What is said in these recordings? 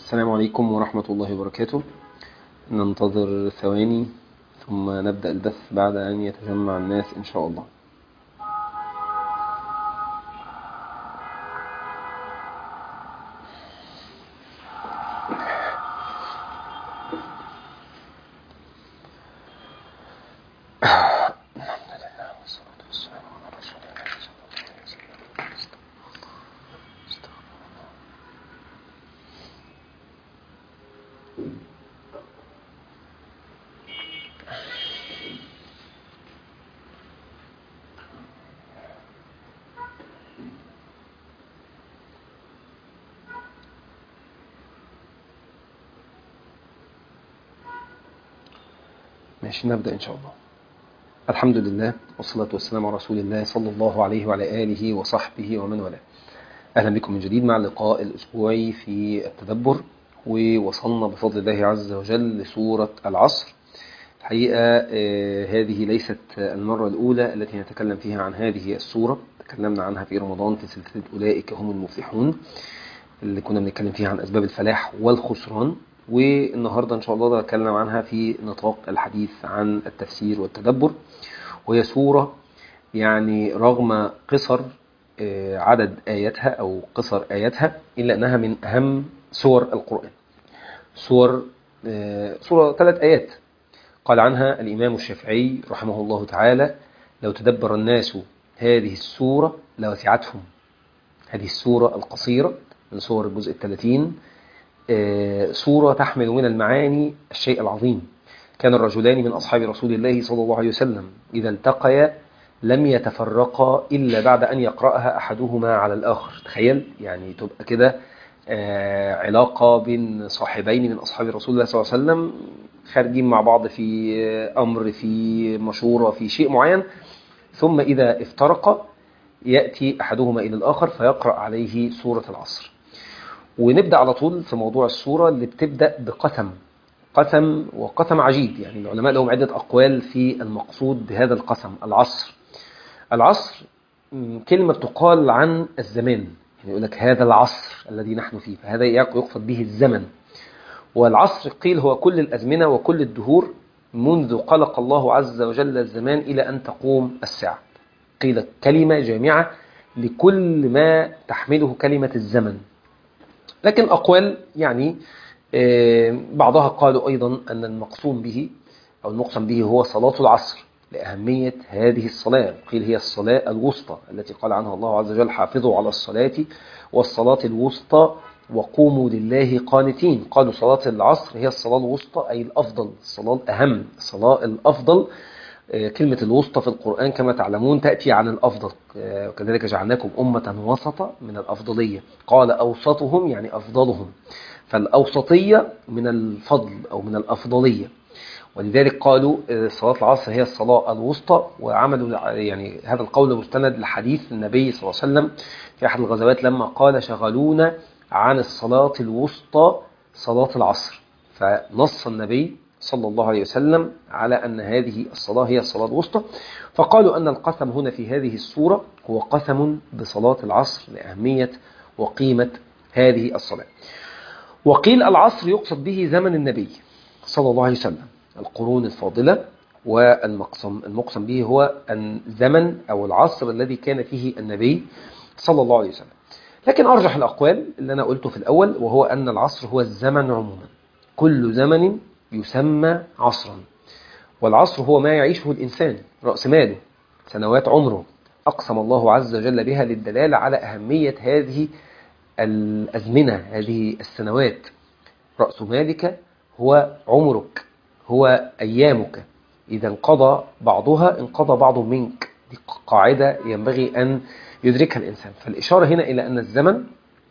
السلام عليكم ورحمة الله وبركاته. ننتظر ثواني ثم نبدأ البث بعد أن يتجمع الناس إن شاء الله. ماشي، نبدأ إن شاء الله. الحمد لله والصلاة والسلام على رسول الله صلى الله عليه وعلى آله وصحبه ومن والاه. أهلا بكم من جديد مع اللقاء الأسبوعي في التدبر، ووصلنا بفضل الله عز وجل لسورة العصر. الحقيقة هذه ليست المرة الأولى التي نتكلم فيها عن هذه السورة. تكلمنا عنها في رمضان في سلسلة أولئك هم المفلحون، اللي كنا بنتكلم فيها عن أسباب الفلاح والخسران، والنهاردة إن شاء الله نتكلم عنها في نطاق الحديث عن التفسير والتدبر. وهي سورة يعني رغم قصر عدد آياتها أو قصر آياتها، إلا أنها من أهم سور القرآن. سورة 3 آيات. قال عنها الإمام الشافعي رحمه الله تعالى: لو تدبر الناس هذه السورة لوسعتهم. هذه السورة القصيرة من سور الجزء 30 سورة تحمل من المعاني الشيء العظيم. كان الرجلان من أصحاب رسول الله صلى الله عليه وسلم إذا التقيا لم يتفرقا إلا بعد أن يقرأها أحدهما على الآخر. تخيل يعني تبقى كده علاقة بين صاحبين من أصحاب رسول الله صلى الله عليه وسلم، خارجين مع بعض في أمر، في مشورة، في شيء معين، ثم إذا افترقا يأتي أحدهما إلى الآخر فيقرأ عليه سورة العصر. ونبدأ على طول في موضوع السورة اللي بتبدأ بقسم. وقسم عجيب، يعني العلماء لهم عدة أقوال في المقصود بهذا القسم. العصر كلمة تقال عن الزمان، يعني يقول لك هذا العصر الذي نحن فيه، فهذا يقصد به الزمن. والعصر قيل هو كل الأزمنة وكل الدهور منذ خلق الله عز وجل الزمان إلى أن تقوم الساعة. قيل كلمة جامعة لكل ما تحمله كلمة الزمن. لكن أقوال يعني بعضها قالوا أيضا أن المقسوم به هو صلاة العصر لأهمية هذه الصلاة. قيل هي الصلاة الوسطى التي قال عنها الله عز وجل: حافظوا على الصلاة والصلاة الوسطى وقوموا لله قانتين. قالوا صلاة العصر هي الصلاة الوسطى، أي الأفضل، الصلاة الأهم، الصلاة الأفضل. كلمة الوسطى في القرآن كما تعلمون تأتي عن الأفضل، وكذلك جعلناكم أمة وسطا من الأفضلية. قال أوسطهم يعني أفضلهم، فالأوسطية من الفضل أو من الأفضلية، ولذلك قالوا صلاة العصر هي الصلاة الوسطى. وعملوا يعني هذا القول مستند لحديث النبي صلى الله عليه وسلم في أحد الغزوات لما قال: شغلونا عن الصلاة الوسطى صلاة العصر. فنص النبي صلى الله عليه وسلم على أن هذه الصلاة هي الصلاة الوسطى. فقالوا أن القسم هنا في هذه السورة هو قسم بصلاة العصر لأهمية وقيمة هذه الصلاة. وقيل العصر يقصد به زمن النبي صلى الله عليه وسلم، القرون الفاضلة، والمقسم به هو الزمن أو العصر الذي كان فيه النبي صلى الله عليه وسلم. لكن أرجح الأقوال اللي أنا قلته في الأول، وهو أن العصر هو الزمن عموما. كل زمن يسمى عصرا، والعصر هو ما يعيشه الإنسان، رأس ماله، سنوات عمره، أقسم الله عز وجل بها للدلالة على أهمية هذه الأزمنة، هذه السنوات. رأس مالك هو عمرك، هو أيامك، إذا انقضى بعضها انقضى بعض منك. دي قاعدة ينبغي أن يدركها الإنسان. فالإشارة هنا إلى أن الزمن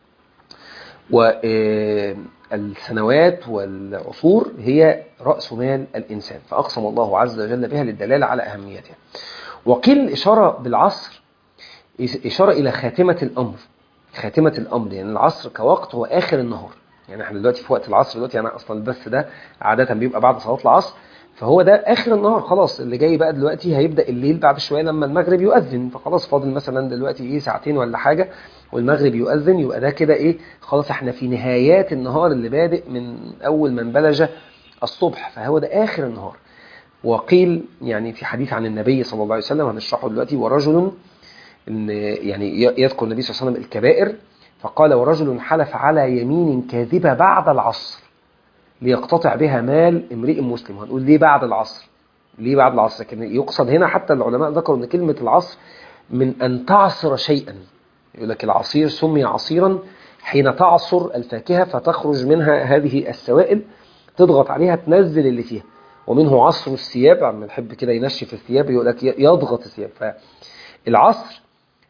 والسنوات والعصور هي رأس مال الإنسان، فأقسم الله عز وجل بها للدلالة على أهميتها. وقيل الإشارة بالعصر إشارة إلى خاتمة الأمر، يعني العصر كوقت هو آخر النهار. يعني احنا دلوقتي في وقت العصر دلوقتي، يعني أصلا البث ده عادة بيبقى بعد صلاة العصر، فهو ده آخر النهار خلاص. اللي جاي بقى دلوقتي هيبدأ الليل بعد شوية لما المغرب يؤذن، فخلاص فاضل مثلا دلوقتي إيه ساعتين ولا حاجة والمغرب يؤذن، يبقى ده كده إيه خلاص إحنا في نهايات النهار اللي بادئ من أول ما انبلج الصبح، فهو ده آخر النهار. وقيل يعني في حديث عن النبي صلى الله عليه وسلم هنشرحه دلوقتي، ورجل إن يعني يذكر النبي صلى الله عليه وسلم الكبائر، فقال ورجل حلف على يمين كاذبة بعد العصر ليقتطع بها مال امرئ مسلم. هنقول ليه بعد العصر؟ ليه بعد العصر؟ لكن يقصد هنا حتى العلماء ذكروا ان كلمة العصر من ان تعصر شيئا، يقول لك العصير سمي عصيرا حين تعصر الفاكهة فتخرج منها هذه السوائل تضغط عليها تنزل اللي فيها، ومنه عصر الثياب، عم نحب كده ينشف الثياب يقول لك يضغط الثياب. فالعصر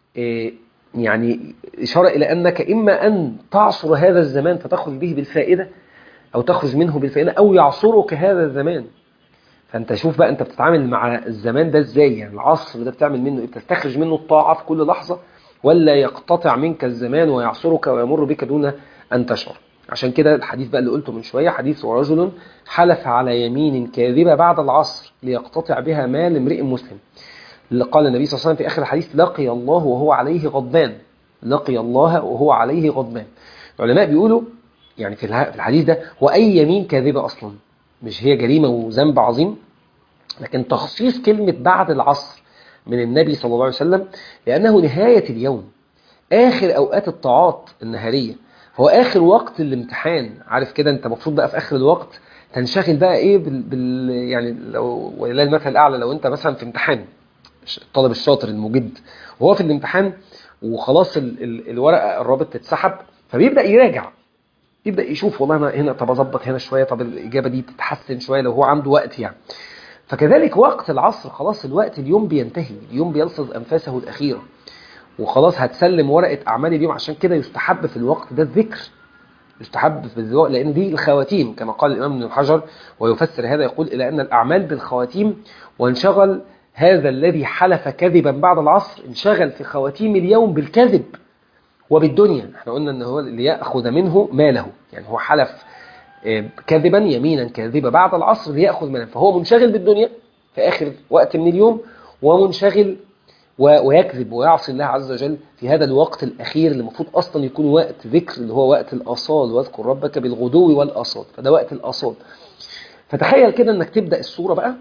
يعني إشارة إلى أنك إما أن تعصر هذا الزمان فتخرج به بالفائدة أو تخرج منه بالفائدة، أو يعصرك هذا الزمان. فأنت شوف بقى أنت بتتعامل مع الزمان ده إزاي، يعني العصر ده بتعمل منه إيه؟ بتستخرج منه الطاعة في كل لحظة، ولا يقتطع منك الزمان ويعصرك ويمر بك دون أن تشعر. عشان كده الحديث بقى اللي قلته من شوية، حديث ورجل حلف على يمين كاذبة بعد العصر ليقتطع بها مال امرئ مسلم. قال النبي صلى الله عليه وسلم في آخر الحديث لقي الله وهو عليه غضبان، لقي الله وهو عليه غضبان. العلماء بيقولوا يعني في الحديث ده هو أي يمين كاذبة أصلا، مش هي جريمة وذنب عظيم، لكن تخصيص كلمة بعد العصر من النبي صلى الله عليه وسلم لأنه نهاية اليوم، آخر أوقات الطاعات النهارية، هو آخر وقت الامتحان. عارف كده أنت مفروض بقى في آخر الوقت تنشغل بقى إيه يعني لو ولله المثل الأعلى، لو أنت مثلا في امتحان الطالب الشاطر المجد وهو في الامتحان وخلاص الورقة قربت تتسحب، فبيبدأ يراجع، يبدأ يشوف والله أنا هنا طب أظبط هنا شوية، طب الإجابة دي تتحسن شوية لو هو عنده وقت يعني. فكذلك وقت العصر خلاص الوقت اليوم بينتهي، اليوم بيلفظ أنفاسه الأخيرة وخلاص هتسلم ورقة أعمال اليوم. عشان كده يستحب في الوقت ده الذكر، يستحب في الوقت لأن دي الخواتيم كما قال الإمام ابن الحجر، ويفسر هذا يقول إلى أن الأعمال بالخواتيم، وانشغل هذا الذي حلف كذبا بعد العصر انشغل في خواتيم اليوم بالكذب وبالدنيا. احنا قلنا ان هو اللي يأخذ منه ماله، يعني هو حلف كذبا يمينا كاذبة بعد العصر ليأخذ ماله، فهو منشغل بالدنيا في آخر وقت من اليوم، ومنشغل ويكذب ويعصي الله عز وجل في هذا الوقت الأخير اللي المفروض أصلا يكون وقت ذكر، اللي هو وقت الآصال، واذكر ربك بالغدو والآصال، فده وقت الآصال. فتخيل كده انك تبدأ السورة بقى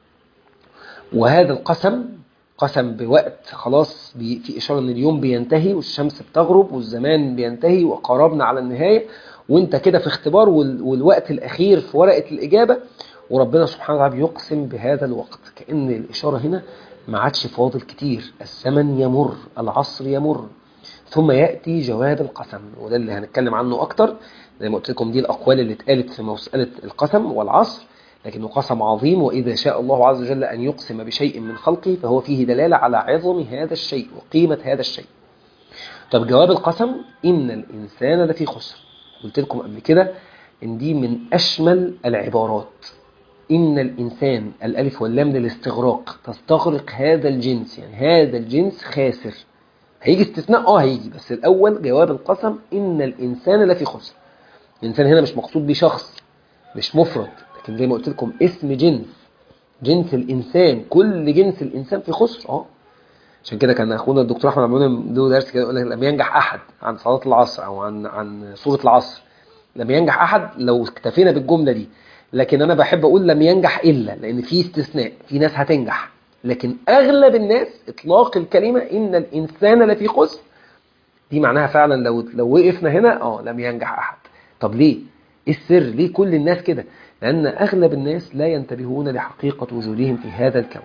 وهذا القسم قسم بوقت خلاص في إشارة ان اليوم بينتهي والشمس بتغرب والزمان بينتهي وقربنا على النهاية، وانت كده في اختبار والوقت الأخير في ورقة الإجابة، وربنا سبحانه وتعالى بيقسم بهذا الوقت. كأن الإشارة هنا ما عادش فاضل كتير، الزمن يمر، العصر يمر، ثم يأتي جواب القسم، وده اللي هنتكلم عنه أكتر. زي ما قلت لكم دي الأقوال اللي اتقالت في مسألة القسم والعصر، لكنه قسم عظيم، وإذا شاء الله عز وجل أن يقسم بشيء من خلقه فهو فيه دلالة على عظم هذا الشيء وقيمة هذا الشيء. طب جواب القسم إن الإنسان لفي خسر، قلت لكم قبل كده إن دي من أشمل العبارات. إن الإنسان الألف واللام للاستغراق تستغرق هذا الجنس، يعني هذا الجنس خاسر. هيجي استثناء هيجي، بس الأول جواب القسم إن الإنسان لفي خسر. الإنسان هنا مش مقصود بشخص، مش مفرد، لكن زي ما قلت لكم اسم جنس الإنسان، كل جنس الإنسان في خسر. عشان كده كان أخونا الدكتور أحمد عبدالله له درس كده يقول لك لم ينجح أحد عن صلاة العصر أو عن سورة العصر، لم ينجح أحد لو اكتفينا بالجملة دي. لكن أنا بحب أقول لم ينجح إلا، لأن في استثناء، في ناس هتنجح، لكن أغلب الناس إطلاق الكلمة إن الإنسان لفي خسر دي معناها فعلا لو وقفنا هنا لم ينجح أحد. طب ليه؟ إيه السر؟ ليه كل الناس كده؟ لأن أغلب الناس لا ينتبهون لحقيقة وجودهم في هذا الكون.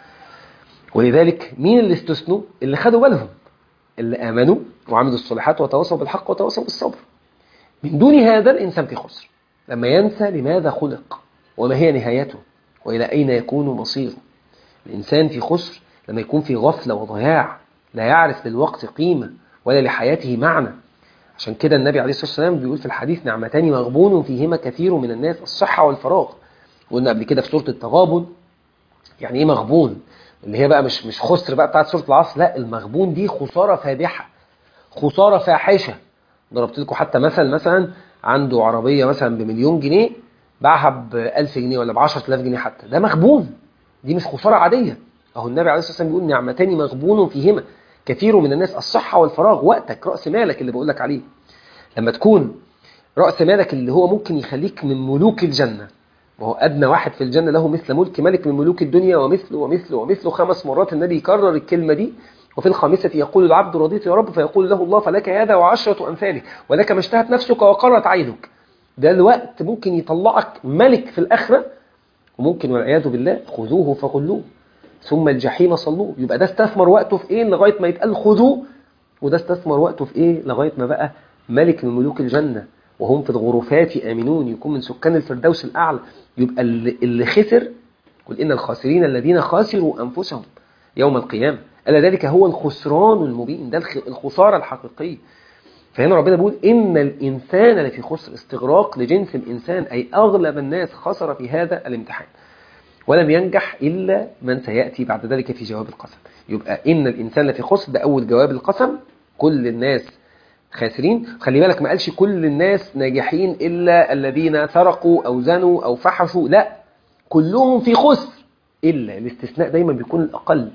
ولذلك مين اللي استثنوا؟ اللي خدوا بالهم، اللي آمنوا وعملوا الصالحات وتواصوا بالحق وتواصوا بالصبر. من دون هذا الإنسان في خسر، لما ينسى لماذا خلق وما هي نهايته وإلى أين يكون مصيره. الإنسان في خسر لما يكون في غفلة وضياع، لا يعرف للوقت قيمة ولا لحياته معنى. عشان كده النبي عليه الصلاة والسلام بيقول في الحديث نعمتان مغبون فيهما كثير من الناس، الصحة والفراغ. قلنا قبل كده في سورة التغابن يعني إيه مغبون، اللي هي بقى مش خسر بقى بتاعت سورة العصر، لا، المغبون دي خسارة فادحة، خسارة فاحشة. ضربت لكم حتى مثلا عنده عربية مثلا ب1,000,000 جنيه باعها ب1000 جنيه ولا ب10000 جنيه حتى، ده مغبون، دي مش خسارة عادية. اهو النبي عليه الصلاة والسلام بيقول نعمتان مغبون فيهما كثير من الناس، الصحة والفراغ. وقتك رأس مالك اللي بقول لك عليه، لما تكون رأس مالك اللي هو ممكن يخليك من ملوك الجنة، وهو أدنى واحد في الجنة له مثل ملك ملك من ملوك الدنيا ومثله ومثله ومثله 5 مرات النبي يكرر الكلمة دي. وفي الخامسة يقول العبد رضيت يا رب، فيقول له الله فلك هذا وعشرة أمثاله ولك ما اشتهت نفسك وقرت عينك. ده الوقت ممكن يطلعك ملك في الآخرة، وممكن والعياذ بالله خذوه فغلوه ثم الجحيم صلوه. يبقى ده استثمر وقته في ايه لغاية ما يتقال خذوه، وده استثمر وقته في ايه لغاية ما بقى ملك من ملوك الجنة، وهم في الغرفات آمنون، يكون من سكان الفردوس الأعلى. يبقى اللي خسر، قل إن الخاسرين الذين خاسروا أنفسهم يوم القيامة، ألا ذلك هو الخسران المبين، ده الخسارة الحقيقية. فهنا ربنا بيقول إن الإنسان لفي خسر، استغراق لجنس الإنسان، أي أغلب الناس خسر في هذا الامتحان، ولم ينجح إلا من سيأتي بعد ذلك في جواب القسم. يبقى إن الإنسان لفي خسر ده أول جواب القسم، كل الناس خاسرين. خلي بالك ما قالش كل الناس ناجحين إلا الذين سرقوا أو زنوا أو فحشوا، لا، كلهم في خسر، إلا الاستثناء دايما بيكون الأقل.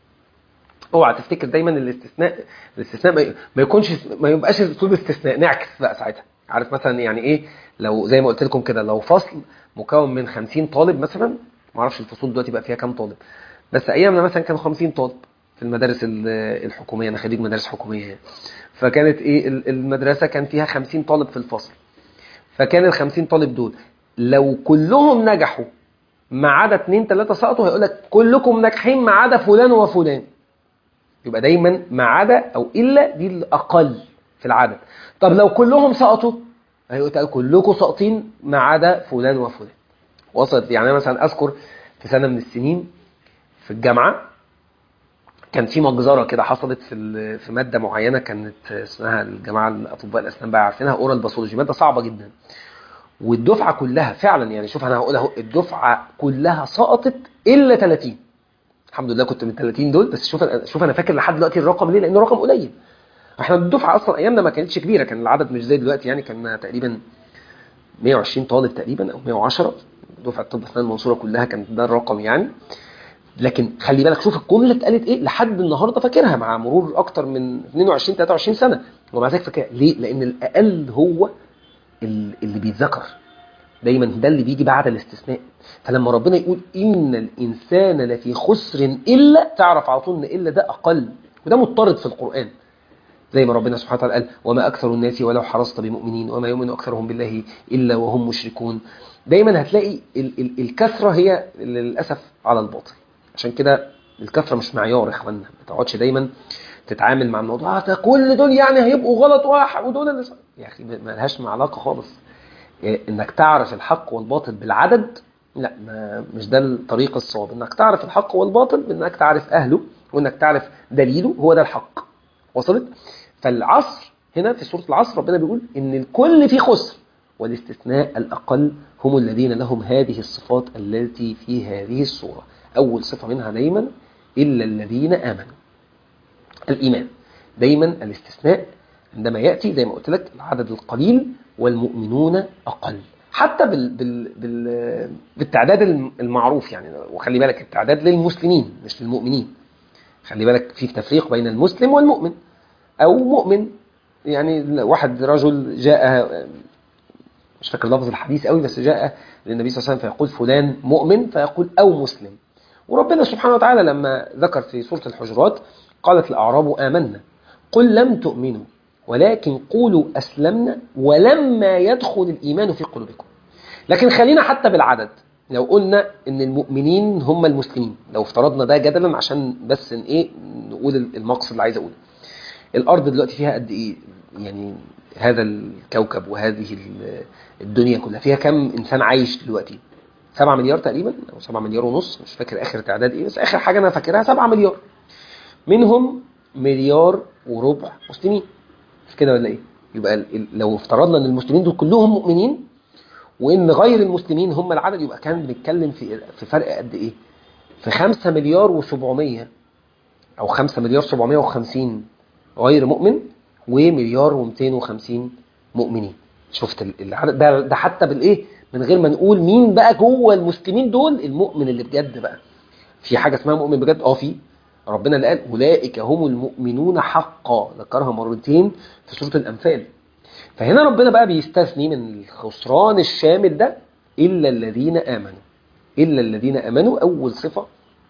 اوعى تفتكر دايما الاستثناء ما يبقاش اسلوب استثناء نعكس بقى ساعتها. عارف مثلا يعني ايه؟ لو زي ما قلت لكم كده، لو فصل مكون من 50 طالب مثلا، ما اعرفش الفصول دلوقتي بقى فيها كام طالب، بس ايامنا مثلا كانوا 50 طالب في المدارس الحكوميه، انا خريج مدارس حكوميه يعني. فكانت ايه المدرسه كان فيها 50 طالب في الفصل، فكان ال50 طالب دول لو كلهم نجحوا ما عدا 2 3 سقطوا، هيقول لك كلكم ناجحين ما عدا فلان وفلان. يبقى دايما ما عدا او الا دي الاقل في العدد. طب لو كلهم سقطوا، هيقول كلكم ساقطين ما عدا فلان وفلان. وصلت؟ يعني انا مثلا اذكر في سنه من السنين في الجامعه كان في مجزره كده حصلت في ماده معينه، كانت اسمها الجماعه الاطباء الاسنان بقى عارفينها، اورال باثولوجي، ماده صعبه جدا. والدفعه كلها فعلا يعني، شوف انا هقول اهو، الدفعه كلها سقطت الا 30. الحمد لله كنت من 30 دول. بس شوف انا فاكر لحد دلوقتي الرقم ليه، لانه رقم قليل. احنا الدفعه اصلا ايامنا ما كانتش كبيره، كان العدد مش زي دلوقتي يعني، كان تقريبا 120 طالب تقريبا او 110. دفعه طب اسنان المنصوره كلها كان ده الرقم يعني. لكن خلي بالك شوف الجمله اتقالت ايه، لحد النهارده فاكرها مع مرور اكتر من 22 23 سنه، ومع ذلك فاكرها. ليه؟ لان الاقل هو اللي بيتذكر دايما، ده اللي بيجي بعد الاستثناء. فلما ربنا يقول إن الإنسان لفي خسر إلا، تعرف على طول إن إلا ده أقل، وده مضطرد في القرآن. زي ما ربنا سبحانه وتعالى قال وما أكثر الناس ولو حرصت بمؤمنين وما يؤمن أكثرهم بالله إلا وهم مشركون. دايما هتلاقي الكثرة هي للأسف على الباطل. عشان كده الكثرة مش معيار يا إخواننا، ما تقعدش دايما تتعامل مع الموضوع ده كل دول يعني هيبقوا غلط واحد ودول اللي يا أخي ما لهاش علاقة خالص. انك تعرف الحق والباطل بالعدد، لا، مش ده الطريق الصواب. انك تعرف الحق والباطل بانك تعرف اهله، وانك تعرف دليله، هو ده الحق. وصلت؟ فالعصر هنا في سورة العصر ربنا بيقول ان الكل في خسر، والاستثناء الاقل هم الذين لهم هذه الصفات التي في هذه السورة. اول صفة منها دايما الا الذين امنوا، الايمان. دايما الاستثناء عندما يأتي زي ما قلت لك العدد القليل والمؤمنون أقل، حتى بالتعداد المعروف يعني. وخلي بالك التعداد للمسلمين مش للمؤمنين. خلي بالك في تفريق بين المسلم والمؤمن، أو مؤمن يعني واحد رجل جاء، مش فاكر لفظ الحديث قوي، بس جاء للنبي صلى الله عليه وسلم فيقول فلان مؤمن، فيقول أو مسلم. وربنا سبحانه وتعالى لما ذكر في سورة الحجرات قالت الأعراب آمنا قل لم تؤمنوا ولكن قولوا أسلمنا ولما يدخل الإيمان في قلوبكم. لكن خلينا حتى بالعدد، لو قلنا إن المؤمنين هم المسلمين، لو افترضنا ده جدلا عشان بس نقول المقصد اللي عايز أقوله. الأرض دلوقتي فيها قد إيه يعني؟ هذا الكوكب وهذه الدنيا كلها فيها كم إنسان عايش دلوقتي؟ 7 مليار تقريبا أو 7 مليار ونص، مش فاكر آخر تعداد إيه، بس آخر حاجة أنا فاكرها 7 مليار. منهم 1.25 مليار مسلمين، مش كده ولا إيه؟ يبقى لو افترضنا أن المسلمين دول كلهم مؤمنين، وإن غير المسلمين هم العدد، يبقى كان بنتكلم في فرق قد إيه؟ في 5 مليار و700 أو 5 مليار 750 غير مؤمن، و1.250 مليار مؤمنين. شفت العدد ده حتى بالايه، من غير ما نقول مين بقى جوه المسلمين دول المؤمن اللي بجد بقى. في حاجه اسمها مؤمن بجد، في ربنا اللي قال اولئك هم المؤمنون حقا، ذكرها مرتين في سوره الانفال. فهنا ربنا بقى بيستثني من الخسران الشامل ده الا الذين امنوا. الا الذين امنوا اول صفه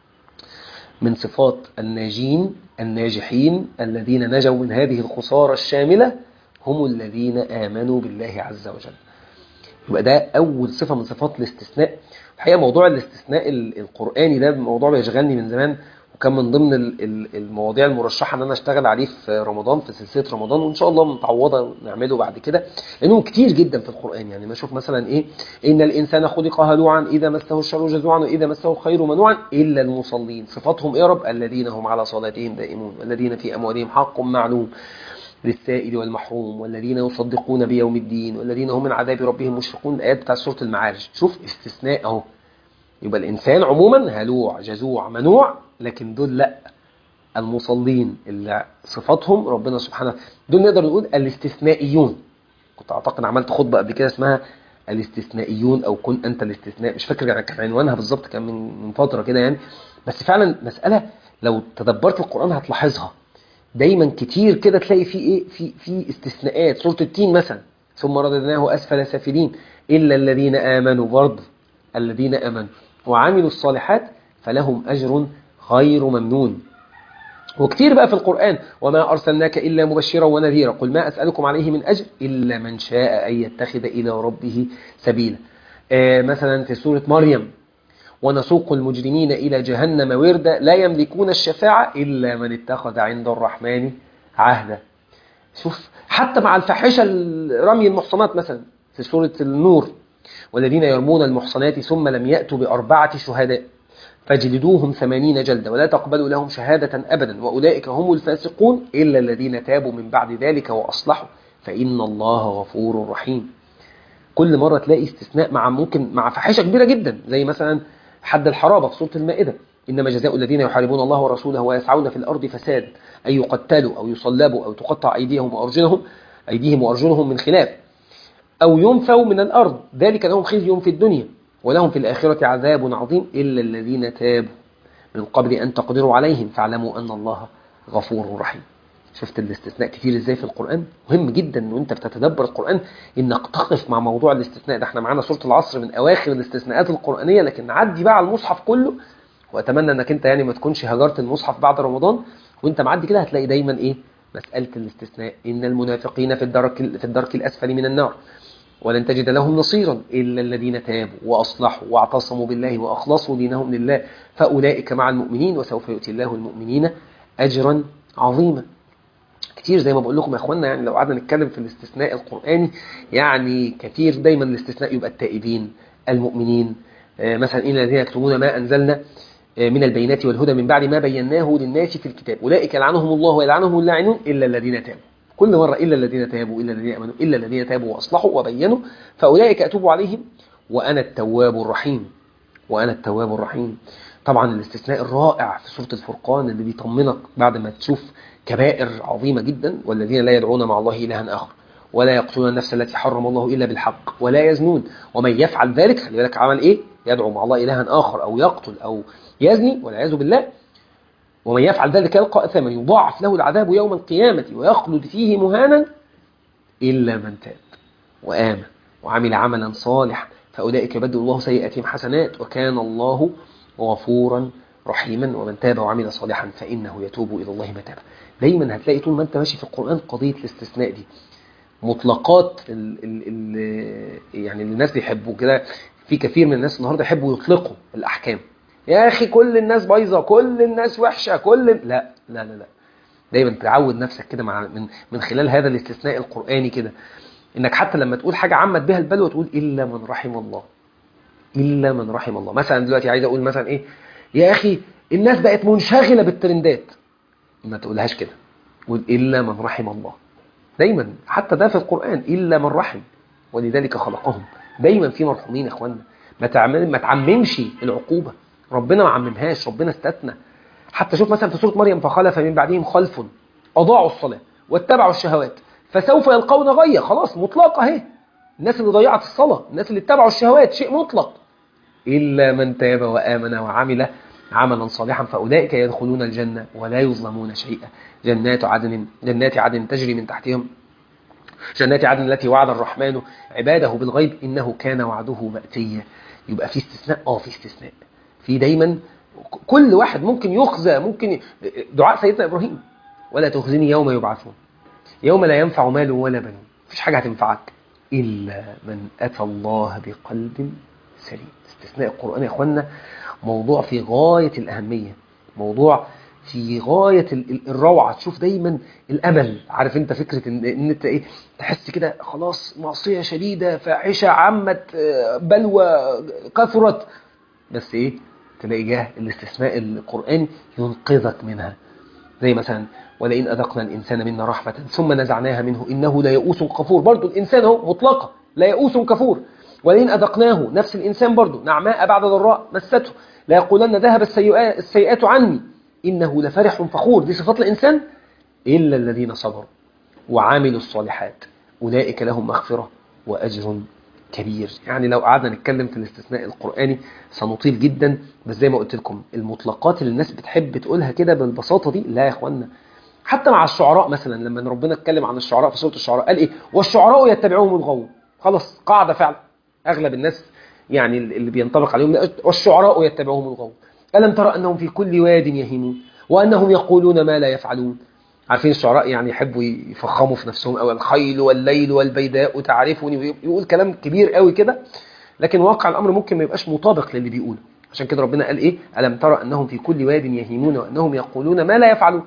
من صفات الناجين الناجحين الذين نجوا من هذه الخسارة الشاملة، هم الذين آمنوا بالله عز وجل. يبقى ده أول صفة من صفات الاستثناء. الحقيقة موضوع الاستثناء القرآني ده موضوع بيشغلني من زمان، وكان من ضمن المواضيع المرشحة ان انا اشتغل عليه في رمضان، في سلسلة رمضان، وان شاء الله متعوضة نعمله بعد كده، لانه كتير جدا في القرآن. يعني ما اشوف مثلا ايه، ان الانسان خلق هلوعا اذا مسه الشر جزوعا واذا مسه الخير منوعا الا المصلين. صفاتهم ايه يا رب؟ الذين هم على صلاتهم دائمون والذين في اموالهم حق معلوم للسائل والمحروم والذين يصدقون بيوم الدين والذين هم من عذاب ربهم مشفقون. الايات بتاع سورة المعارج. شوف استثناء اهو. يبقى الإنسان عموما هلوع جزوع منوع، لكن دول لا، المصلين اللي صفاتهم ربنا سبحانه، دول نقدر نقول الاستثنائيون. كنت أعتقد عملت خطبة قبل كده اسمها الاستثنائيون أو كن أنت الاستثناء، مش فاكر يعني كان عنوانها بالظبط، كان من فترة كده يعني. بس فعلا مسألة لو تدبرت القرآن هتلاحظها دايما كتير كده، تلاقي فيه ايه، في استثناءات. سورة التين مثلا، ثم رددناه أسفل سافلين إلا الذين آمنوا، برضه الذين آمنوا وعملوا الصالحات فلهم أجر غير ممنون. وكتير بقى في القرآن، وما أرسلناك إلا مبشرا ونذيرا قل ما أسألكم عليه من أجر إلا من شاء أن يتخذ إلى ربه سبيلا. مثلا في سورة مريم، ونسوق المجرمين إلى جهنم وردا لا يملكون الشفاعة إلا من اتخذ عند الرحمن عهدا. شوف حتى مع الفاحشة رمي المحصنات مثلا في سورة النور، والذين يرمون المحصنات ثم لم يأتوا بأربعة شهداء فاجلدوهم 80 جلدة ولا تقبلوا لهم شهادة أبدا وأولئك هم الفاسقون إلا الذين تابوا من بعد ذلك وأصلحوا فإن الله غفور رحيم. كل مرة تلاقي استثناء ممكن مع فاحشة كبيرة جدا، زي مثلا حد الحرابة في سورة المائدة، إنما جزاء الذين يحاربون الله ورسوله ويسعون في الأرض فساد أن يقتلوا أو يصلبوا أو تقطع أيديهم وأرجلهم من خلاف أو ينفوا من الأرض ذلك لهم خزي في الدنيا ولهم في الآخرة عذاب عظيم إلا الذين تابوا من قبل أن تقدروا عليهم فاعلموا أن الله غفور رحيم. شفت الاستثناء كتير ازاي في القرآن؟ مهم جدا ان انت بتتدبر القرآن انك تقف مع موضوع الاستثناء ده. احنا معانا سورة العصر من اواخر الاستثناءات القرآنية، لكن نعدي بقى على المصحف كله، واتمنى انك انت يعني ما تكونش هجرت المصحف بعد رمضان، وانت معدي كده هتلاقي دايما ايه مسألة الاستثناء. ان المنافقين في الدرك الاسفل من النار ولن تجد لهم نصيرا إلا الذين تابوا وأصلحوا واعتصموا بالله وأخلصوا دينهم لله فأولئك مع المؤمنين وسوف يؤتي الله المؤمنين أجرا عظيما. كتير زي ما بقول لكم يا أخوانا، يعني لو قعدنا نتكلم في الاستثناء القرآني يعني كتير، دايما الاستثناء يبقى التائبين المؤمنين. مثلا إن الذين يكتمون ما أنزلنا من البينات والهدى من بعد ما بيناه للناس في الكتاب أولئك يلعنهم الله ويلعنهم اللاعنون إلا الذين تابوا. كل مرة إلا الذين تابوا إلا الذين آمنوا إلا الذين تابوا وأصلحوا وبينوا فأولئك أتوب عليهم وأنا التواب الرحيم. وأنا التواب الرحيم. طبعا الاستثناء الرائع في سورة الفرقان اللي بيطمنك بعد ما تشوف كبائر عظيمة جدا، والذين لا يدعون مع الله إلها آخر ولا يقتلون النفس التي حرم الله إلا بالحق ولا يزنون ومن يفعل ذلك، خلي بالك عمل إيه، يدعو مع الله إلها آخر أو يقتل أو يزني والعياذ بالله، ومن يفعل ذلك يلقى أثاما يضاعف له العذاب يوم القيامة ويخلد فيه مهانا إلا من تاب وآمن وعمل عملا صالحا فأولئك يبدل الله سيئاتهم حسنات وكان الله غفورا رحيما ومن تاب وعمل صالحا فإنه يتوب إلى الله متابا. دايما هتلاقي طول ما أنت ماشي في القرآن قضية الاستثناء دي مطلقات يعني الناس بيحبوا كده. في كثير من الناس النهارده يحبوا يطلقوا الأحكام، يا أخي كل الناس بايظة كل الناس وحشة لا لا لا لا. دايما تعود نفسك كده من خلال هذا الاستثناء القرآني كده، انك حتى لما تقول حاجة عمت بها البلوى تقول إلا من رحم الله. إلا من رحم الله. مثلا دلوقتي عايز أقول مثلا إيه، يا أخي الناس بقت منشغلة بالترندات، ما تقولهاش كده، قول إلا من رحم الله. دايما حتى ده في القرآن إلا من رحم ولذلك خلقهم. دايما في مرحومين يا اخوانا. ما تعممش العقوبة، ربنا ما عممهاش، ربنا استثنى. حتى شوف مثلا في سورة مريم فخلف من بعدهم خلف أضاعوا الصلاة واتبعوا الشهوات فسوف يلقون غيا. خلاص مطلقة اهي، الناس اللي ضيعت الصلاة، الناس اللي اتبعوا الشهوات، شيء مطلق. إلا من تاب وآمن وعمل عملا صالحا فأولئك يدخلون الجنة ولا يظلمون شيئا. جنات عدن تجري من تحتهم، جنات عدن التي وعد الرحمن عباده بالغيب إنه كان وعده مأتيا. يبقى في استثناء، في استثناء، في دايما كل واحد ممكن يخزى، ممكن دعاء سيدنا إبراهيم: ولا تخزني يوم يبعثون يوم لا ينفع مال ولا بنون. مفيش حاجة هتنفعك إلا من أتى الله بقلب سليم. استثناء القرآن يا أخوانا موضوع في غاية الأهمية، موضوع في غاية الروعة. تشوف دايما الأمل. عارف انت فكرة ان انت ايه، تحس كده خلاص معصية شديدة، فاحشة عمت، بلوى كثرت، بس ايه، تلاقي جاه الاستثناء القرآني ينقذك منها. زي مثلا: ولئن أذقنا الإنسان منا رحمة ثم نزعناها منه إنه لا يئوس كفور. برضو الإنسان هو مطلقة، لا يئوس كفور. ولئن أذقناه، نفس الإنسان برضو، نعماء بعد ضراء مسته لا يقولن ذهب السيئات عني إنه لفرح فخور. دي صفات الإنسان. إلا الذين صبروا وعاملوا الصالحات أولئك لهم مغفرة وأجر كبير. يعني لو قعدنا نتكلم في الاستثناء القرآني سنطيل جدا، بس زي ما قلت لكم المطلقات اللي الناس بتحب تقولها كده بالبساطة دي، لا يا إخوانا. حتى مع الشعراء مثلا، لما ربنا اتكلم عن الشعراء في سورة الشعراء قال إيه؟ والشعراء يتبعوهم الغاوون. خلاص قاعدة فعلا أغلب الناس يعني اللي بينطبق عليهم: والشعراء يتبعوهم الغاوون. ألم ترى أنهم في كل واد يهيمون وأنهم يقولون ما لا يفعلون. عارفين الشعراء يعني يحبوا يفخموا في نفسهم، أو الخيل والليل والبيداء تعرفني، يقول كلام كبير قوي كده، لكن واقع الأمر ممكن ما يبقاش مطابق للي بيقوله. عشان كده ربنا قال إيه؟ ألم ترى أنهم في كل واد يهيمون وأنهم يقولون ما لا يفعلون.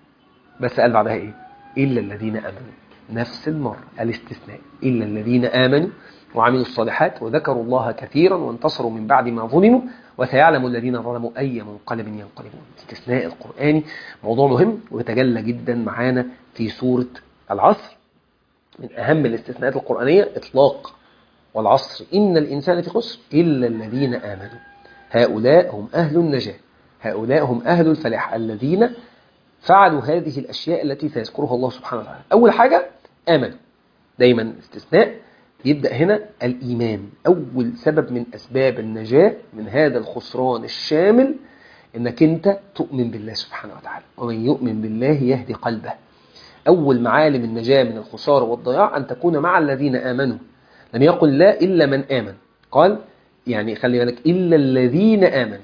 بس قال بعدها إيه؟ إلا الذين آمنوا. نفس المرة الاستثناء: إلا الذين آمنوا وعملوا الصالحات وذكروا الله كثيرا وانتصروا من بعد ما ظلموا وسيعلم الذين ظلموا أي منقلب ينقلبون. استثناء القرآني موضوع مهم ويتجلى جدا معانا في سورة العصر. من أهم الاستثناءات القرآنية إطلاق: والعصر إن الإنسان في خسر إلا الذين آمنوا هؤلاء هم أهل النجاة، هؤلاء هم أهل الفلاح الذين فعلوا هذه الأشياء التي سيذكرها الله سبحانه وتعالى. أول حاجة آمنوا. دايما استثناء يبدأ هنا الإيمان. أول سبب من أسباب النجاة من هذا الخسران الشامل إنك أنت تؤمن بالله سبحانه وتعالى، ومن يؤمن بالله يهدي قلبه. أول معالم النجاة من الخسارة والضياع أن تكون مع الذين آمنوا. لم يقل لا إلا من آمن، قال يعني خلي بالك إلا الذين آمنوا.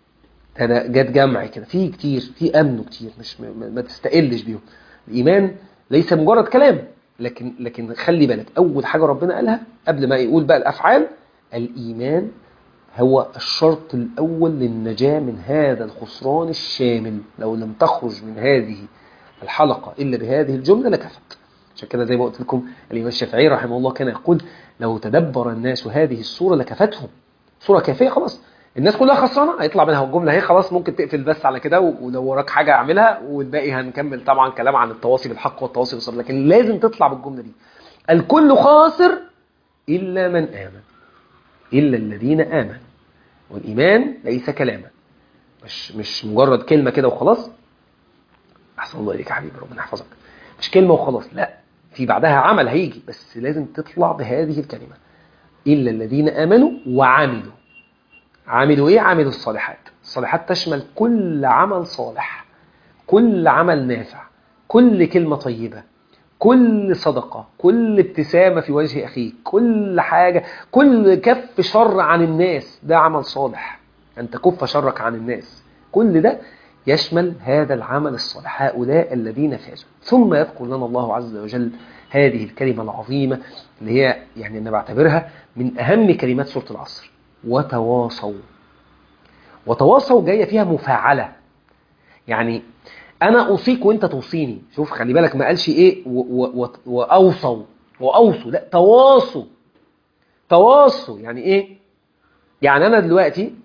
هذا جت جمع كده، في كتير، في أمنوا كتير، مش ما تستقلش بيهم. الإيمان ليس مجرد كلام، لكن خلي بالك أول حاجة ربنا قالها قبل ما يقول بقى الأفعال: الإيمان هو الشرط الأول للنجاة من هذا الخسران الشامل. لو لم تخرج من هذه الحلقة إلا بهذه الجملة لكفت. عشان كده زي ما قلت لكم الإمام الشافعي رحمه الله كان يقول: لو تدبر الناس هذه السورة لكفتهم. سورة كافية خلاص، الناس كلها خسرانة، هيطلع منها الجملة هي خلاص. ممكن تقفل بس على كده، ولو وراك حاجة اعملها، والباقي هنكمل طبعا كلام عن التواصي بالحق والتواصي بالصبر. لكن لازم تطلع بالجملة دي: الكل خاسر إلا من آمن، إلا الذين آمنوا. والإيمان ليس كلاما، مش مجرد كلمة كده وخلاص. أحسن الله إليك يا حبيبي، ربنا يحفظك. مش كلمة وخلاص، لا، في بعدها عمل هيجي، بس لازم تطلع بهذه الكلمة: إلا الذين آمنوا وعملوا. عملوا إيه؟ عملوا الصالحات. الصالحات تشمل كل عمل صالح، كل عمل نافع، كل كلمة طيبة، كل صدقة، كل ابتسامة في وجه أخيك، كل حاجة، كل كف شر عن الناس، ده عمل صالح. أن تكف شرك عن الناس، كل ده يشمل هذا العمل الصالح. هؤلاء الذين فازوا. ثم يذكر لنا الله عز وجل هذه الكلمة العظيمة اللي هي يعني أنا بعتبرها من أهم كلمات سورة العصر: وتواصوا. وتواصوا جاية فيها مفاعلة، يعني أنا أوصيك وأنت توصيني. شوف خلي بالك، ما قالش إيه وأوصوا، لا، تواصوا. تواصوا يعني إيه؟ يعني أنا دلوقتي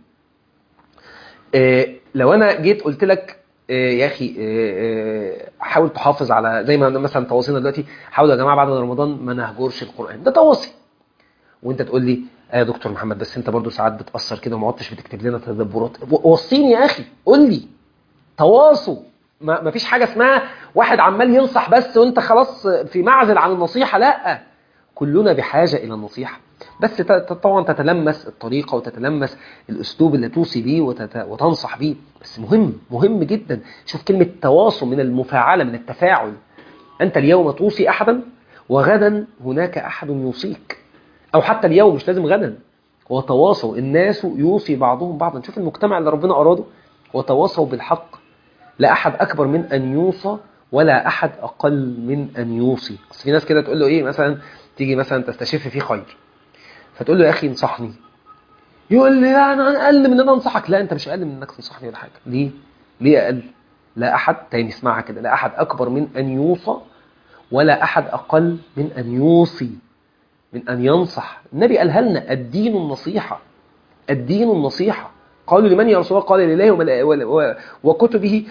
لو أنا جيت قلت لك يا أخي حاول تحافظ على، زي ما مثلا تواصينا دلوقتي: حاولوا يا جماعة بعد رمضان ما نهجرش القرآن. ده تواصي. وأنت تقول لي: يا دكتور محمد بس أنت برضو ساعات بتأثر كده وما عدتش بتكتب لنا تدبرات. وصيني يا أخي، قول لي. تواصوا. ما فيش حاجة اسمها واحد عمال ينصح بس وانت خلاص في معزل عن النصيحة، لا، كلنا بحاجة إلى النصيحة، بس طبعا تتلمس الطريقة وتتلمس الأسلوب اللي توصي بيه وتنصح بيه. بس مهم جدا. شوف كلمة تواصل، من المفاعلة، من التفاعل. أنت اليوم توصي أحدا، وغدا هناك أحد يوصيك، أو حتى اليوم مش لازم غدا. وتواصوا، الناس يوصي بعضهم بعضا. شوف المجتمع اللي ربنا أراده. وتواصوا بالحق، لا أحد أكبر من أن يوصى، ولا أحد أقل من أن يوصي. بس في ناس كده تقول له إيه، مثلا تيجي مثلا تستشف فيه خير، فتقول له يا أخي انصحني، يقول لي لا أنا أقل من أن أنا أنصحك. لا، أنت مش أقل من أنك تنصحني ولا حاجة. ليه أقل؟ لا أحد، تاني اسمعها كده، لا أحد أكبر من أن يوصى، ولا أحد أقل من أن يوصي، من أن ينصح. النبي قالها لنا: الدين النصيحة. الدين النصيحة. قالوا لمن يا رسول الله؟ قال لله وكتبه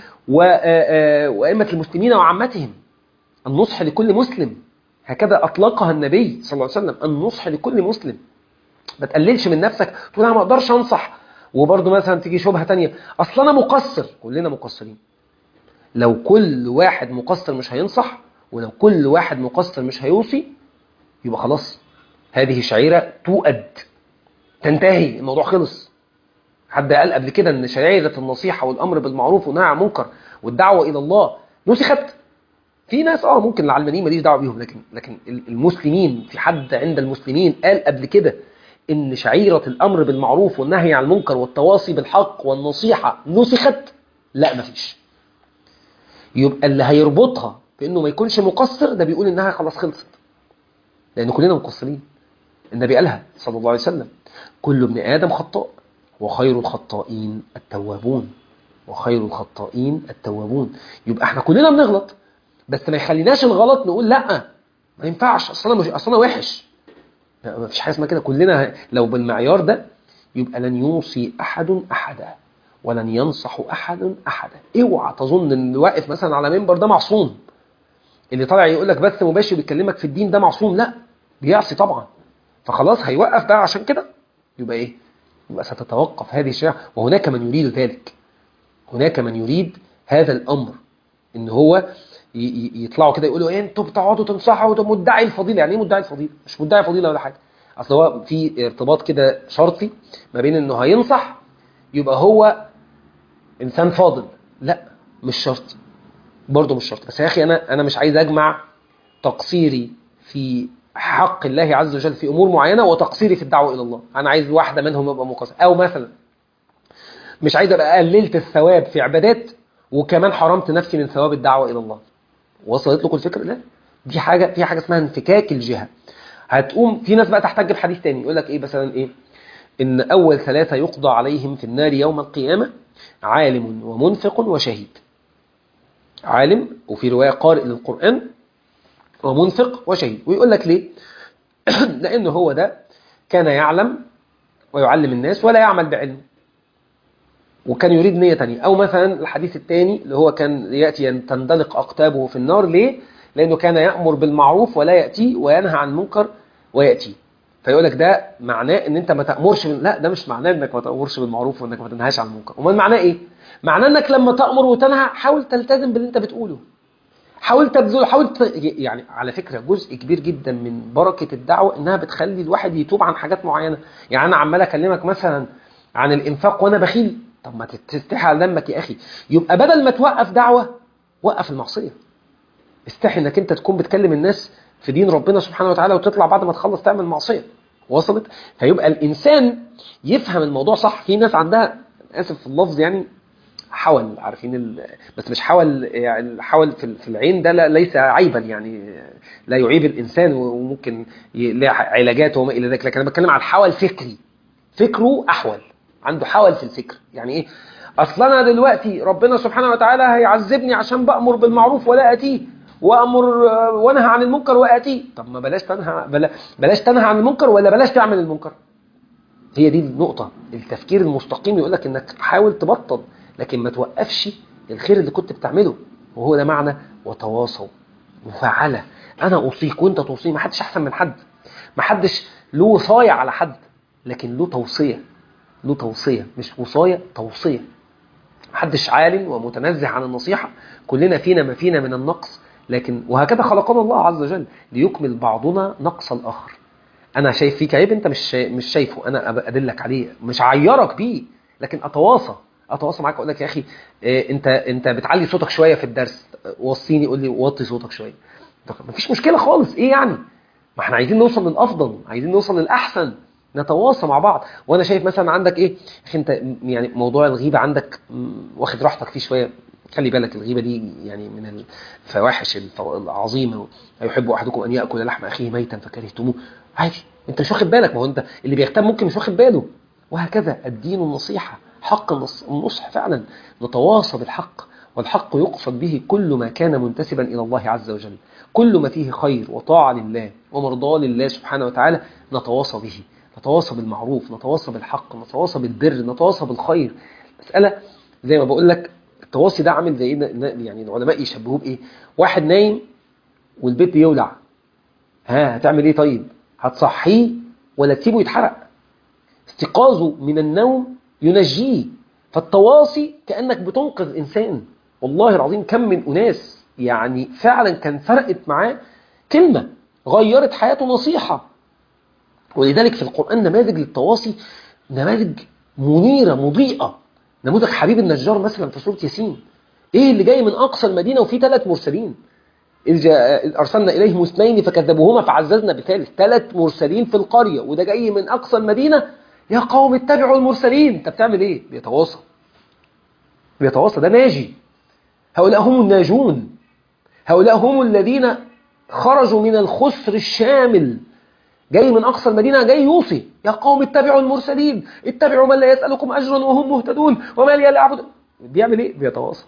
وأئمة المسلمين وعامتهم. النصح لكل مسلم، هكذا أطلقها النبي صلى الله عليه وسلم، النصح لكل مسلم. ما تقللش من نفسك تقول أنا ما أقدرش أنصح. وبرضه مثلا تيجي شبهة تانية، أصلا أنا مقصر. كلنا مقصرين. لو كل واحد مقصر مش هينصح، ولو كل واحد مقصر مش هيوصي، يبقى خلاص هذه شعيرة توأد، تنتهي، الموضوع خلص. حد قال قبل كده ان شعيرة النصيحة والأمر بالمعروف والنهي عن المنكر والدعوة إلى الله نسخت؟ في ناس ممكن العلمانيين ماليش دعوة بيهم، لكن المسلمين، في حد عند المسلمين قال قبل كده ان شعيرة الأمر بالمعروف والنهي عن المنكر والتواصي بالحق والنصيحة نسخت؟ لا، مفيش. يبقى اللي هيربطها بانه ما يكونش مقصر، ده بيقول انها خلاص خلصت، لان كلنا مقصرين. النبي قالها صلى الله عليه وسلم: كل ابن آدم خطاء، وخير الخطائين التوابون. وخير الخطائين التوابون. يبقى احنا كلنا بنغلط، بس ما يخليناش الغلط نقول لا ما ينفعش، اصلا وحش. ما فيش حاجه اسمها كده. كلنا لو بالمعيار ده يبقى لن يوصي احد احدا، ولن ينصح احد احدا. اوعى تظن ان اللي واقف مثلا على منبر ده معصوم، اللي طالع يقول لك بث مباشر بيكلمك في الدين ده معصوم. لا، بيعصي طبعا. فخلاص هيوقف بقى عشان كده. يبقى ايه؟ يبقى ستتوقف هذه الشريعة. وهناك من يريد ذلك، هناك من يريد هذا الأمر، إن هو يطلعوا كده يقولوا إيه أنتوا بتقعدوا تنصحوا، ده مدعي الفضيلة. يعني إيه مدعي الفضيلة؟ مش مدعي فضيلة ولا حاجة. أصل هو في ارتباط كده شرطي ما بين إنه هينصح يبقى هو إنسان فاضل. لا، مش شرط، برضه مش شرط. بس يا أخي أنا مش عايز أجمع تقصيري في حق الله عز وجل في أمور معينة وتقصيري في الدعوة إلى الله. أنا عايز واحدة منهم يبقى مقصر. أو مثلا مش عايز أبقى قللت الثواب في عبادات وكمان حرمت نفسي من ثواب الدعوة إلى الله. وصلت لكم الفكرة؟ لا، دي حاجة، في حاجة اسمها انفكاك الجهة. هتقوم في ناس بقى تحتج بحديث تاني يقول لك إيه مثلا، إيه؟ إن أول 3 يقضى عليهم في النار يوم القيامة: عالم ومنفق وشهيد. عالم، وفي رواية قارئ للقرآن، ومنفق وشهيد. ويقول لك ليه؟ لأنه هو ده كان يعلم ويعلم الناس ولا يعمل بعلم، وكان يريد نية تانية. أو مثلا الحديث الثاني اللي هو كان يأتي تندلق أقتابه في النار. ليه؟ لأنه كان يأمر بالمعروف ولا يأتي، وينهى عن المنكر ويأتي. فيقول لك ده معناه ان انت ما تأمرش لا، ده مش معناه انك ما تأمرش بالمعروف وانك ما تنهاش عن المنكر. امال معناه ايه؟ معناه انك لما تأمر وتنهى حاول تلتزم باللي انت بتقوله، حاول تبذل، يعني على فكرة جزء كبير جدا من بركة الدعوة انها بتخلي الواحد يتوب عن حاجات معينة. يعني انا عمال اكلمك مثلا عن الانفاق وانا بخيل، طب ما تستحي على دمك يا اخي. يبقى بدل ما توقف دعوة، وقف المعصية. استحي انك انت تكون بتكلم الناس في دين ربنا سبحانه وتعالى، وتطلع بعد ما تخلص تعمل معصية. وصلت؟ فيبقى الانسان يفهم الموضوع صح. في ناس عندها، اسف في اللفظ يعني، حول، عارفين بس مش حول يعني، الحول في العين ده ليس عيبا يعني، لا يعيب الإنسان، وممكن له علاجات وما إلى ذلك. لكن أنا بتكلم عن حول فكري، فكره أحول، عنده حول في الفكر. يعني إيه؟ أصلا أنا دلوقتي ربنا سبحانه وتعالى هيعذبني عشان بأمر بالمعروف ولا أتيه، وأمر وانهى عن المنكر وأتيه. طب ما بلاش تنهى عن المنكر، ولا بلاش تعمل المنكر. هي دي النقطة. التفكير المستقيم يقول لك انك حاول تبطل، لكن ما توقفش الخير اللي كنت بتعمله. وهو ده معنى وتواصوا، مفاعلة. انا اوصيك وانت توصي. ما حدش احسن من حد، ما حدش له وصاية على حد، لكن له توصية. له توصية، مش وصاية، توصية. ما حدش عالم ومتنزه عن النصيحة. كلنا فينا ما فينا من النقص، لكن وهكذا خلقنا الله عز وجل ليكمل بعضنا نقص الآخر. أنا شايف فيك عيب أنت مش شايفه، أنا أدلك عليه، مش عيرك بيه، لكن أتواصى معاك، أقول لك يا أخي أنت بتعلي صوتك شوية في الدرس، وصيني قول لي وطي صوتك شوية. مفيش مشكلة خالص، إيه يعني؟ ما احنا عايزين نوصل للأفضل، عايزين نوصل للأحسن، نتواصى مع بعض. وأنا شايف مثلا عندك إيه أخي، أنت يعني موضوع الغيبة عندك واخد راحتك فيه شوية. خلي بالك الغيبة دي يعني من الفواحش العظيمة. يحب أحدكم أن يأكل لحم أخيه ميتا فكرهتموه. عادي، أنت مش واخد بالك، ما هو أنت اللي بيغتاب ممكن مش واخد باله. وهكذا الدين النصيحة، حق النصح فعلا، نتواصى بالحق، والحق يقصد به كل ما كان منتسبا إلى الله عز وجل، كل ما فيه خير وطاعة لله ومرضاة لله سبحانه وتعالى نتواصى به، نتواصى بالمعروف، نتواصى بالحق، نتواصى بالبر، نتواصى بالخير. مسألة زي ما بقول لك، التواصي ده عامل زي يعني العلماء يشبهوه بإيه؟ واحد نايم والبيت يولع، هتعمل إيه طيب؟ هتصحيه ولا تسيبه يتحرق؟ استيقاظه من النوم ينجيه. فالتواصي كأنك بتنقذ إنسان. والله العظيم كم من أناس يعني فعلا كان فرقت معاه كلمة غيرت حياته، نصيحة. ولذلك في القرآن نماذج للتواصي، نماذج منيرة مضيئة. نموذج حبيب النجار مثلا في سورة ياسين، ايه اللي جاي من أقصى المدينة وفي 3 مرسلين؟ إذ أرسلنا إليهم 2 فكذبوهما فعززنا بثالث. 3 مرسلين في القرية، وده جاي من أقصى المدينة، يا قوم اتبعوا المرسلين. انت بتعمل ايه؟ بيتواصى، ده ناجي. هؤلاء هم الناجون، هؤلاء هم الذين خرجوا من الخسر الشامل. جاي من أقصى المدينة، جاي يوصي، يا قوم اتبعوا المرسلين، اتبعوا من لا يسألكم أجرا وهم مهتدون وما لي لا أعبد. بيعمل ايه؟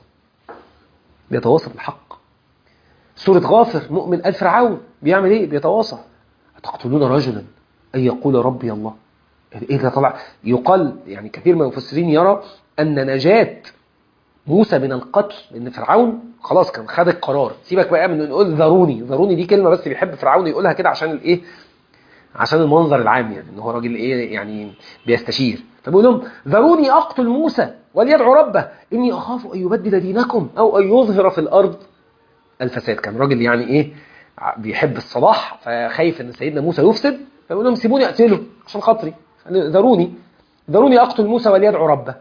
بيتواصى بالحق. سورة غافر مؤمن آل فرعون بيعمل ايه؟ بيتواصى. أتقتلون رجلا أن يقول ربي الله؟ ايه ده طلع؟ يقال يعني كثير من المفسرين يرى أن نجاة موسى من القتل، لأن فرعون خلاص كان خد القرار. سيبك بقى من نقول ذروني دي كلمة بس بيحب فرعون يقولها كده عشان الايه؟ عشان المنظر العام، يعني ان هو راجل ايه يعني بيستشير. فبيقول لهم ذروني اقتل موسى وليدعو ربه اني اخاف ان يبدل دينكم او ان يظهر في الارض الفساد. كان راجل يعني ايه بيحب الصلاح، فخايف ان سيدنا موسى يفسد، فبيقول لهم سيبوني اقتله عشان خاطري، ذروني اقتل موسى وليدعو ربه.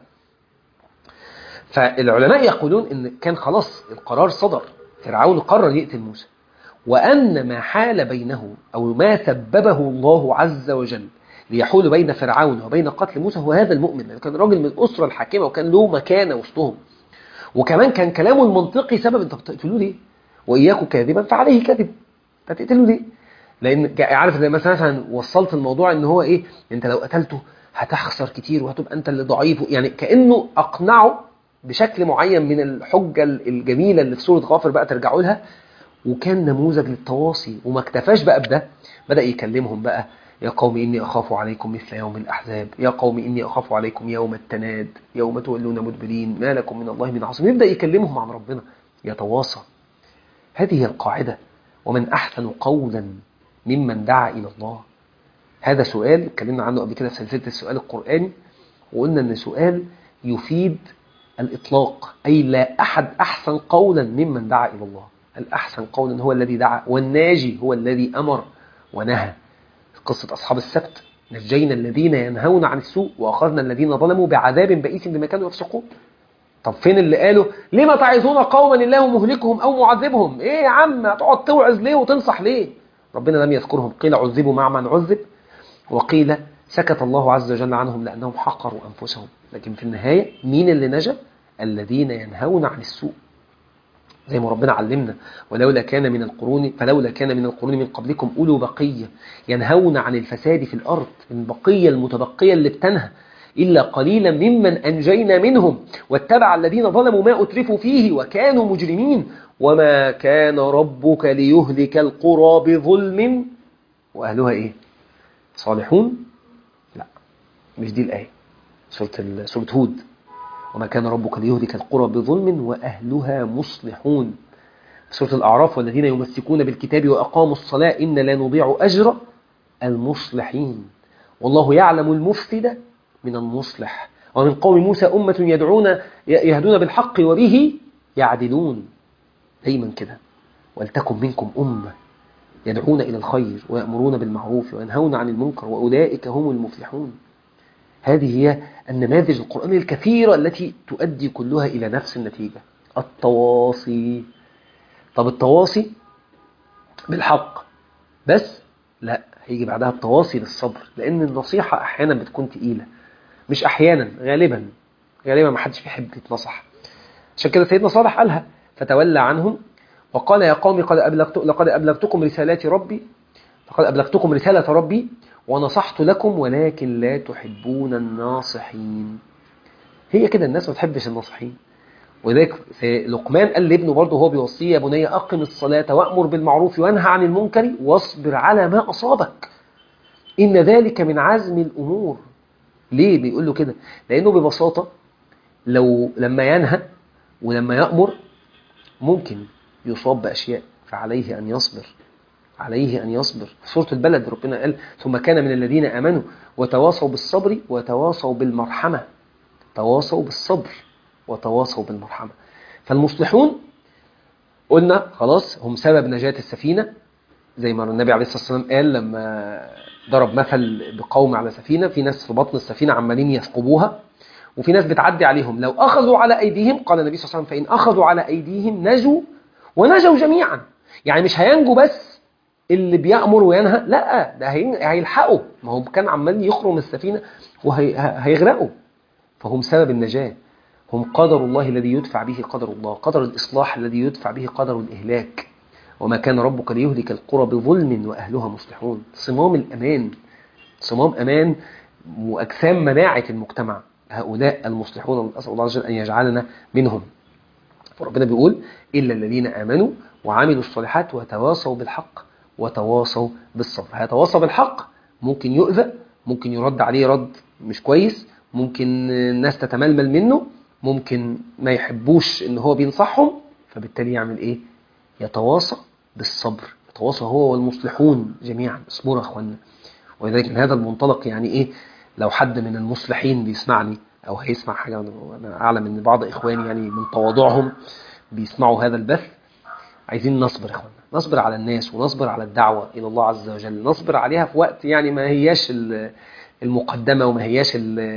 فالعلماء يقولون ان كان خلاص القرار صدر، فرعون قرر يقتل موسى، وأن ما حال بينه أو ما سببه الله عز وجل ليحول بين فرعون وبين قتل موسى هو هذا المؤمن، لأنه كان راجل من الأسرة الحاكمة وكان له مكانة وسطهم. وكمان كان كلامه المنطقي سبب انت بتقتلوه ليه؟ وإياكم كاذبا فعليه كذب، هتقتلوا ليه؟ لأن عارف زي مثلا وصلت الموضوع ان هو ايه، انت لو قتلته هتخسر كتير وهتبقى انت اللي ضعيف، يعني كأنه أقنعه بشكل معين من الحجة الجميلة اللي في سورة غافر بقى ترجعوا لها. وكان نموذج للتواصي. وما اكتفاش بقى بده، بدأ يكلمهم بقى، يا قوم إني أخاف عليكم مثل يوم الأحزاب، يا قوم إني أخاف عليكم يوم التناد يوم تولون مدبرين ما لكم من الله من عاصم. يبدأ يكلمهم عن ربنا، يتواصى. هذه القاعدة. ومن أحسن قولا ممن دعا إلى الله. هذا سؤال اتكلمنا عنه قبل كده في سلسلة السؤال القرآني، وقلنا أن سؤال يفيد الإطلاق، أي لا أحد أحسن قولا ممن دعا إلى الله. الأحسن قولا هو الذي دعا، والناجي هو الذي أمر ونهى. قصة أصحاب السبت، نجينا الذين ينهون عن السوء وأخذنا الذين ظلموا بعذاب بئيس بما كانوا يفسقون. طب فين اللي قالوا لما تعظون قوما الله مهلكهم أو معذبهم؟ إيه يا عم هتقعد توعظ ليه وتنصح ليه؟ ربنا لم يذكرهم. قيل عذبوا مع من عذب، وقيل سكت الله عز وجل عنهم لأنهم حقروا أنفسهم. لكن في النهاية مين اللي نجا؟ الذين ينهون عن السوء، زي ما ربنا علمنا، فلولا كان من القرون من قبلكم أولو بقية ينهون عن الفساد في الأرض، البقية المتبقية اللي بتنهى، إلا قليلا ممن أنجينا منهم واتبع الذين ظلموا ما أترفوا فيه وكانوا مجرمين وما كان ربك ليهلك القرى بظلم وأهلها إيه؟ صالحون؟ لا، مش دي الآية. سورة هود، وما كان ربك ليهلك القرى بظلم وأهلها مصلحون. سورة الأعراف، والذين يمسكون بالكتاب وأقاموا الصلاة إن لا نضيع أجر المصلحين والله يعلم المفسد من المصلح. ومن قوم موسى أمة يهدون بالحق وبه يعدلون. دايما كده، ولتكن منكم أمة يدعون إلى الخير ويأمرون بالمعروف وينهون عن المنكر وأولئك هم المفلحون. هذه هي النماذج القرآنية الكثيرة التي تؤدي كلها إلى نفس النتيجة، التواصي. طب التواصي بالحق بس؟ لا، هيجي بعدها التواصي بالصبر، لأن النصيحة أحيانا بتكون تقيلة. مش أحيانا، غالبا ما حدش بيحب يتنصح. عشان كده سيدنا صالح قالها: فتولى عنهم وقال يا قوم لقد أبلغتكم رسالات ربي، لقد أبلغتكم رسالة ربي ونصحت لكم ولكن لا تحبون الناصحين. هي كده، الناس ما تحبش الناصحين. وذلك لقمان قال لابنه برضه وهو بيوصيه: يا بني أقم الصلاة وأمر بالمعروف وانهى عن المنكر واصبر على ما أصابك إن ذلك من عزم الأمور. ليه بيقول له كده؟ لأنه ببساطة لما ينهى ولما يأمر ممكن يصاب بأشياء، فعليه أن يصبر، عليه أن يصبر. في سورة البلد ربنا قال: ثم كان من الذين آمنوا وتواصوا بالصبر وتواصوا بالمرحمة. تواصوا بالصبر وتواصوا بالمرحمة. فالمصلحون قلنا خلاص هم سبب نجاة السفينة، زي ما النبي عليه الصلاة والسلام قال لما ضرب مثل بقوم على سفينة، في ناس في بطن السفينة عمالين يثقبوها وفي ناس بتعدي عليهم، لو أخذوا على أيديهم، قال النبي صلى الله عليه وسلم: فإن أخذوا على أيديهم نجوا ونجوا جميعا. يعني مش هينجوا بس اللي بيأمر وينهى، لا، ده هيلحقوا، ما هو كان عمال يخرم السفينة وهيغرقوا. فهم سبب النجاة، هم قدر الله الذي يدفع به قدر الله، قدر الإصلاح الذي يدفع به قدر الإهلاك. وما كان ربك ليهلك القرى بظلم وأهلها مصلحون. صمام الأمان، صمام أمان وأجسام مناعة المجتمع، هؤلاء المصلحون، أسأل الله عز وجل أن يجعلنا منهم. فربنا بيقول: إلا الذين آمنوا وعملوا الصالحات وتواصوا بالحق وتواصوا بالصبر. هيتواصى بالحق، ممكن يؤذى، ممكن يرد عليه رد مش كويس، ممكن الناس تتململ منه، ممكن ما يحبوش إن هو بينصحهم، فبالتالي يعمل إيه؟ يتواصى بالصبر، يتواصى هو والمصلحون جميعا. اصبروا يا أخوانا. ولذلك من هذا المنطلق يعني إيه، لو حد من المصلحين بيسمعني أو هيسمع حاجة، أنا أعلم أن بعض إخواني يعني من تواضعهم بيسمعوا هذا البث، عايزين نصبر يا إخوانا، نصبر على الناس ونصبر على الدعوة إلى الله عز وجل، نصبر عليها في وقت يعني ما هياش المقدمة وما هياش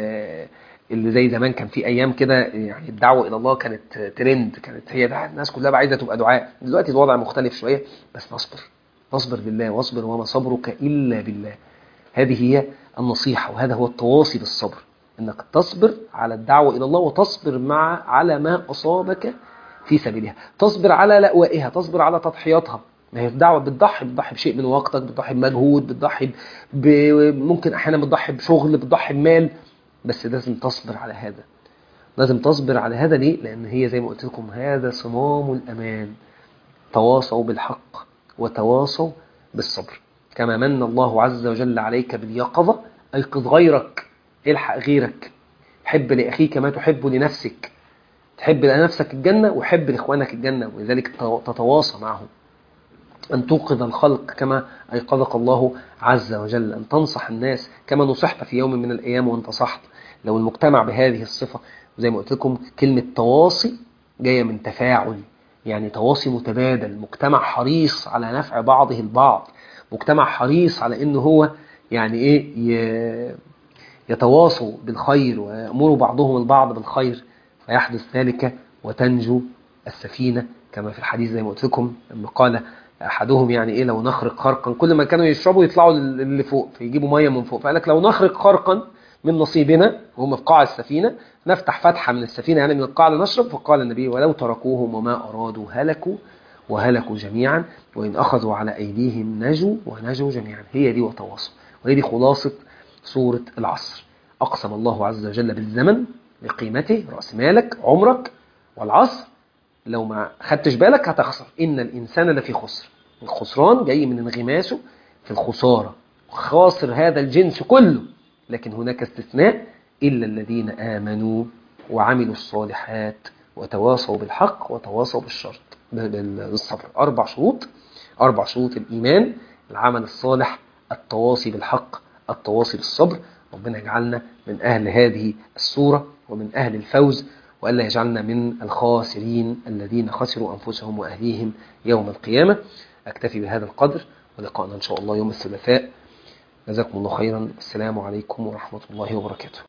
اللي زي زمان. كان في أيام كده يعني الدعوة إلى الله كانت ترند، كانت هي ده الناس كلها عايزة تبقى دعاء. دلوقتي الوضع مختلف شوية، بس نصبر بالله، واصبر وما صبرك إلا بالله. هذه هي النصيحة، وهذا هو التواصي بالصبر، أنك تصبر على الدعوة إلى الله وتصبر على ما أصابك في سبيلها، تصبر على لأوائها، تصبر على تضحياتها. ما هي الدعوة بتضحي بشيء من وقتك، بتضحي بمجهود، بتضحي ممكن أحيانا بتضحي بشغل، بتضحي بمال، بس لازم تصبر على هذا. لازم تصبر على هذا. ليه؟ لأن هي زي ما قلت لكم هذا صمام الأمان. تواصوا بالحق وتواصوا بالصبر. كما من الله عز وجل عليك باليقظة، أيقظ غيرك، الحق غيرك، حب لأخيك ما تحب لنفسك، تحب لنفسك الجنة وحب لإخوانك الجنة، ولذلك تتواصى معهم. أن توقظ الخلق كما أيقظك الله عز وجل، أن تنصح الناس كما نصحت في يوم من الأيام وانتصحت. لو المجتمع بهذه الصفة، زي ما قلت لكم كلمة تواصي جاية من تفاعل، يعني تواصي متبادل، مجتمع حريص على نفع بعضه البعض، مجتمع حريص على إنه هو يعني إيه يتواصوا بالخير ويأمروا بعضهم البعض بالخير، فيحدث ذلك وتنجو السفينة. كما في الحديث زي ما قلت لكم لما قال أحدهم يعني إيه، لو نخرق خرقا، كل ما كانوا يشربوا يطلعوا اللي فوق فيجيبوا مية من فوق، فقال لك لو نخرق خرقا من نصيبنا وهم في قاع السفينة، نفتح فتحة من السفينة يعني من القاع لنشرب. فقال النبي: ولو تركوهم وما أرادوا هلكوا وهلكوا جميعا، وإن أخذوا على أيديهم نجوا ونجوا جميعا. هي دي وتواصل، وهي دي خلاصة سورة العصر. أقسم الله عز وجل بالزمن بقيمته، رأس مالك عمرك، والعصر لو ما خدتش بالك هتخسر. إن الإنسان لفي خسر. الخسران جاي من انغماسه في الخسارة، خاسر هذا الجنس كله. لكن هناك استثناء: إلا الذين آمنوا وعملوا الصالحات وتواصوا بالحق وتواصوا بالصبر. 4 شروط، 4 شروط الإيمان: العمل الصالح، التواصي بالحق، التواصي بالصبر. ربنا يجعلنا من أهل هذه السورة ومن أهل الفوز وألا يجعلنا من الخاسرين الذين خسروا أنفسهم وأهليهم يوم القيامة. أكتفي بهذا القدر، ولقاءنا إن شاء الله يوم الثلاثاء. جزاكم الله خيرا. السلام عليكم ورحمة الله وبركاته.